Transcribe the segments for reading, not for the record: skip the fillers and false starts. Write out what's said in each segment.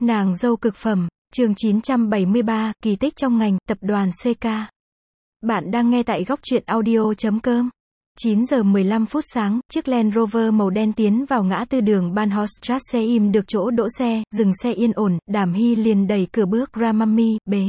Nàng dâu cực phẩm, chương 973, kỳ tích trong ngành, tập đoàn CK. Bạn đang nghe tại góc truyện audio.com. 9 giờ 15 phút sáng, chiếc Land Rover màu đen tiến vào ngã tư đường Bahnhofstrasse im được chỗ đỗ xe, dừng xe yên ổn, Đàm Hy liền đẩy cửa bước ra mummy, bế.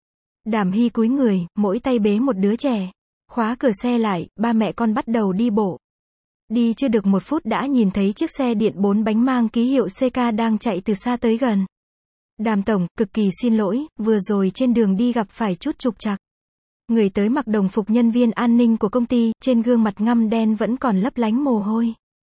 Đàm Hy cúi người, mỗi tay bế một đứa trẻ. Khóa cửa xe lại, ba mẹ con bắt đầu đi bộ. Đi chưa được một phút đã nhìn thấy chiếc xe điện 4 bánh mang ký hiệu CK đang chạy từ xa tới gần. Đàm tổng, cực kỳ xin lỗi, vừa rồi trên đường đi gặp phải chút trục trặc. Người tới mặc đồng phục nhân viên an ninh của công ty, trên gương mặt ngăm đen vẫn còn lấp lánh mồ hôi.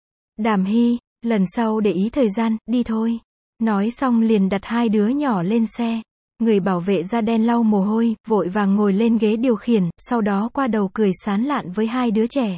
Đàm Hy, lần sau để ý thời gian, đi thôi. Nói xong liền đặt hai đứa nhỏ lên xe. Người bảo vệ da đen lau mồ hôi, vội vàng ngồi lên ghế điều khiển, sau đó qua đầu cười sán lạn với hai đứa trẻ.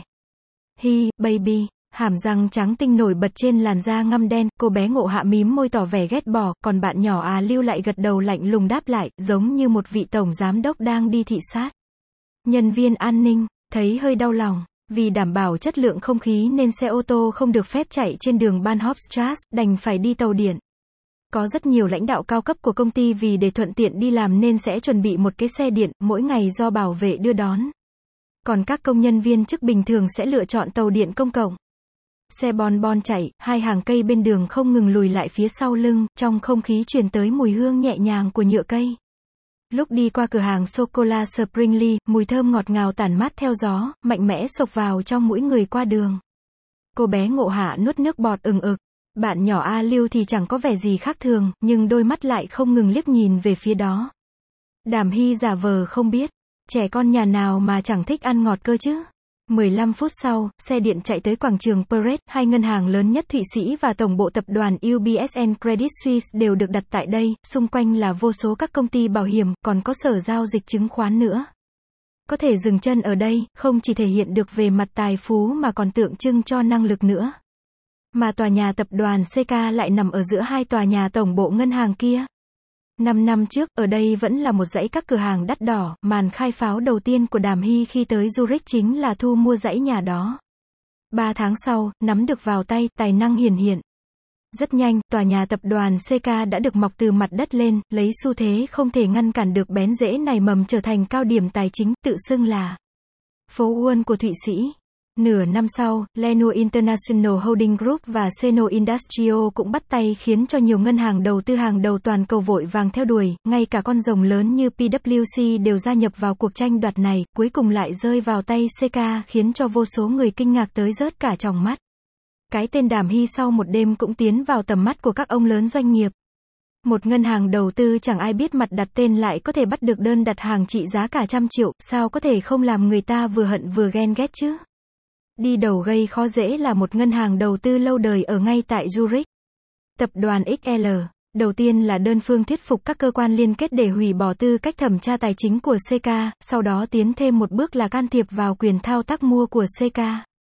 Hi, baby. Hàm răng trắng tinh nổi bật trên làn da ngăm đen, cô bé Ngộ Hạ mím môi tỏ vẻ ghét bỏ, còn bạn nhỏ Lưu lại gật đầu lạnh lùng đáp lại, giống như một vị tổng giám đốc đang đi thị sát. Nhân viên an ninh, thấy hơi đau lòng, vì đảm bảo chất lượng không khí nên xe ô tô không được phép chạy trên đường Bahnhofstrasse, đành phải đi tàu điện. Có rất nhiều lãnh đạo cao cấp của công ty vì để thuận tiện đi làm nên sẽ chuẩn bị một cái xe điện, mỗi ngày do bảo vệ đưa đón. Còn các công nhân viên chức bình thường sẽ lựa chọn tàu điện công cộng. Xe bon bon chạy, hai hàng cây bên đường không ngừng lùi lại phía sau lưng, trong không khí truyền tới mùi hương nhẹ nhàng của nhựa cây. Lúc đi qua cửa hàng sô-cô-la Springly, mùi thơm ngọt ngào tản mát theo gió, mạnh mẽ xộc vào trong mũi người qua đường. Cô bé Ngộ Hạ nuốt nước bọt ừng ực. Bạn nhỏ Lưu thì chẳng có vẻ gì khác thường, nhưng đôi mắt lại không ngừng liếc nhìn về phía đó. Đàm Hy giả vờ không biết. Trẻ con nhà nào mà chẳng thích ăn ngọt cơ chứ. 15 phút sau, xe điện chạy tới quảng trường Parade, hai ngân hàng lớn nhất Thụy Sĩ và tổng bộ tập đoàn UBS and Credit Suisse đều được đặt tại đây, xung quanh là vô số các công ty bảo hiểm, còn có sở giao dịch chứng khoán nữa. Có thể dừng chân ở đây, không chỉ thể hiện được về mặt tài phú mà còn tượng trưng cho năng lực nữa. Mà tòa nhà tập đoàn CK lại nằm ở giữa hai tòa nhà tổng bộ ngân hàng kia. 5 năm trước, ở đây vẫn là một dãy các cửa hàng đắt đỏ, màn khai pháo đầu tiên của Đàm Hy khi tới Zurich chính là thu mua dãy nhà đó. 3 tháng sau, nắm được vào tay, tài năng hiển hiện. Rất nhanh, tòa nhà tập đoàn CK đã được mọc từ mặt đất lên, lấy xu thế không thể ngăn cản được bén rễ nảy mầm trở thành cao điểm tài chính, tự xưng là phố Wall của Thụy Sĩ. Nửa năm sau, Lenua International Holding Group và Seno Industrial cũng bắt tay khiến cho nhiều ngân hàng đầu tư hàng đầu toàn cầu vội vàng theo đuổi, ngay cả con rồng lớn như PwC đều gia nhập vào cuộc tranh đoạt này, cuối cùng lại rơi vào tay CK khiến cho vô số người kinh ngạc tới rớt cả tròng mắt. Cái tên Đàm Hy sau một đêm cũng tiến vào tầm mắt của các ông lớn doanh nghiệp. Một ngân hàng đầu tư chẳng ai biết mặt đặt tên lại có thể bắt được đơn đặt hàng trị giá cả trăm triệu, sao có thể không làm người ta vừa hận vừa ghen ghét chứ? Đi đầu gây khó dễ là một ngân hàng đầu tư lâu đời ở ngay tại Zurich. Tập đoàn XL, đầu tiên là đơn phương thuyết phục các cơ quan liên kết để hủy bỏ tư cách thẩm tra tài chính của CK, sau đó tiến thêm một bước là can thiệp vào quyền thao tác mua của CK.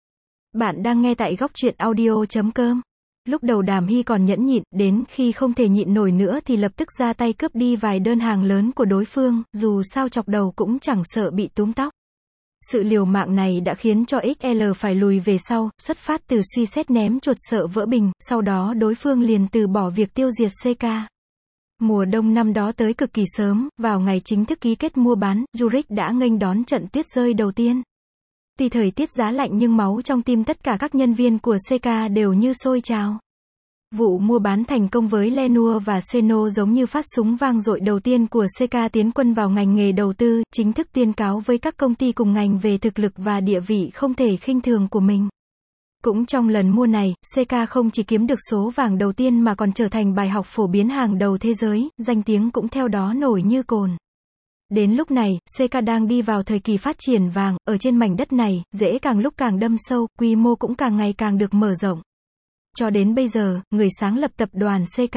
Bạn đang nghe tại góc truyện audio.com. Lúc đầu Đàm Hy còn nhẫn nhịn, đến khi không thể nhịn nổi nữa thì lập tức ra tay cướp đi vài đơn hàng lớn của đối phương, dù sao chọc đầu cũng chẳng sợ bị túm tóc. Sự liều mạng này đã khiến cho XL phải lùi về sau, xuất phát từ suy xét ném chuột sợ vỡ bình, sau đó đối phương liền từ bỏ việc tiêu diệt CK. Mùa đông năm đó tới cực kỳ sớm, vào ngày chính thức ký kết mua bán, Zurich đã nghênh đón trận tuyết rơi đầu tiên. Tuy thời tiết giá lạnh nhưng máu trong tim tất cả các nhân viên của CK đều như sôi trào. Vụ mua bán thành công với Lenua và Seno giống như phát súng vang dội đầu tiên của CK tiến quân vào ngành nghề đầu tư, chính thức tuyên cáo với các công ty cùng ngành về thực lực và địa vị không thể khinh thường của mình. Cũng trong lần mua này, CK không chỉ kiếm được số vàng đầu tiên mà còn trở thành bài học phổ biến hàng đầu thế giới, danh tiếng cũng theo đó nổi như cồn. Đến lúc này, CK đang đi vào thời kỳ phát triển vàng, ở trên mảnh đất này, rễ càng lúc càng đâm sâu, quy mô cũng càng ngày càng được mở rộng. Cho đến bây giờ, người sáng lập tập đoàn CK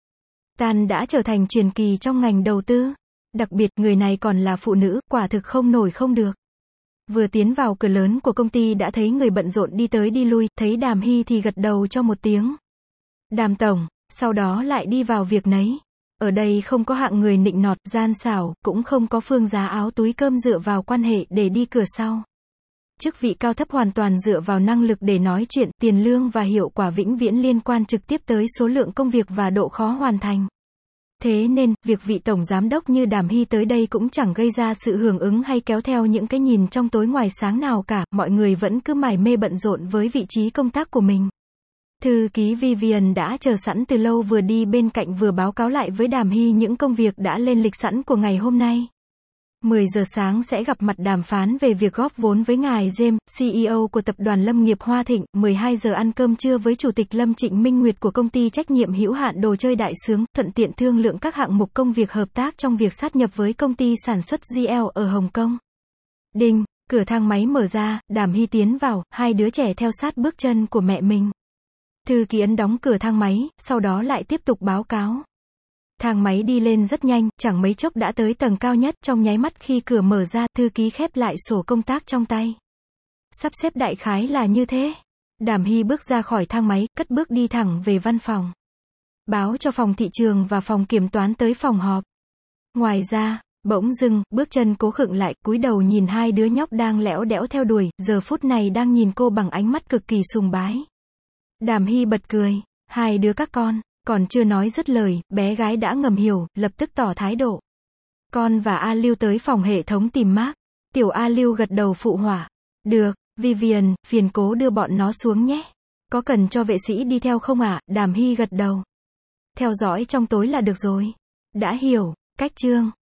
Tan đã trở thành truyền kỳ trong ngành đầu tư. Đặc biệt, người này còn là phụ nữ, quả thực không nổi không được. Vừa tiến vào cửa lớn của công ty đã thấy người bận rộn đi tới đi lui, thấy Đàm Hy thì gật đầu cho một tiếng. Đàm tổng, sau đó lại đi vào việc nấy. Ở đây không có hạng người nịnh nọt, gian xảo, cũng không có phương giá áo túi cơm dựa vào quan hệ để đi cửa sau. Chức vị cao thấp hoàn toàn dựa vào năng lực để nói chuyện, tiền lương và hiệu quả vĩnh viễn liên quan trực tiếp tới số lượng công việc và độ khó hoàn thành. Thế nên, việc vị tổng giám đốc như Đàm Hy tới đây cũng chẳng gây ra sự hưởng ứng hay kéo theo những cái nhìn trong tối ngoài sáng nào cả, mọi người vẫn cứ mải mê bận rộn với vị trí công tác của mình. Thư ký Vivian đã chờ sẵn từ lâu, vừa đi bên cạnh vừa báo cáo lại với Đàm Hy những công việc đã lên lịch sẵn của ngày hôm nay. 10 giờ sáng sẽ gặp mặt đàm phán về việc góp vốn với ngài James, CEO của tập đoàn Lâm nghiệp Hoa Thịnh, 12 giờ ăn cơm trưa với Chủ tịch Lâm Trịnh Minh Nguyệt của công ty trách nhiệm hữu hạn đồ chơi Đại Sướng, thuận tiện thương lượng các hạng mục công việc hợp tác trong việc sát nhập với công ty sản xuất GL ở Hồng Kông. Đinh, cửa thang máy mở ra, Đàm Hy tiến vào, hai đứa trẻ theo sát bước chân của mẹ mình. Thư ký ấn đóng cửa thang máy, sau đó lại tiếp tục báo cáo. Thang máy đi lên rất nhanh, chẳng mấy chốc đã tới tầng cao nhất, trong nháy mắt khi cửa mở ra, thư ký khép lại sổ công tác trong tay. Sắp xếp đại khái là như thế. Đàm Hy bước ra khỏi thang máy, cất bước đi thẳng về văn phòng. Báo cho phòng thị trường và phòng kiểm toán tới phòng họp. Ngoài ra, bỗng dưng, bước chân Cố khựng lại, cúi đầu nhìn hai đứa nhóc đang lẽo đẽo theo đuổi, giờ phút này đang nhìn cô bằng ánh mắt cực kỳ sùng bái. Đàm Hy bật cười, hai đứa các con. Còn chưa nói dứt lời, bé gái đã ngầm hiểu, lập tức tỏ thái độ. Con và A Lưu tới phòng hệ thống tìm Mark. Tiểu A Lưu gật đầu phụ họa. Được, Vivian, phiền Cố đưa bọn nó xuống nhé. Có cần cho vệ sĩ đi theo không ạ? Đàm Hy gật đầu. Theo dõi trong tối là được rồi. Đã hiểu, cách chương.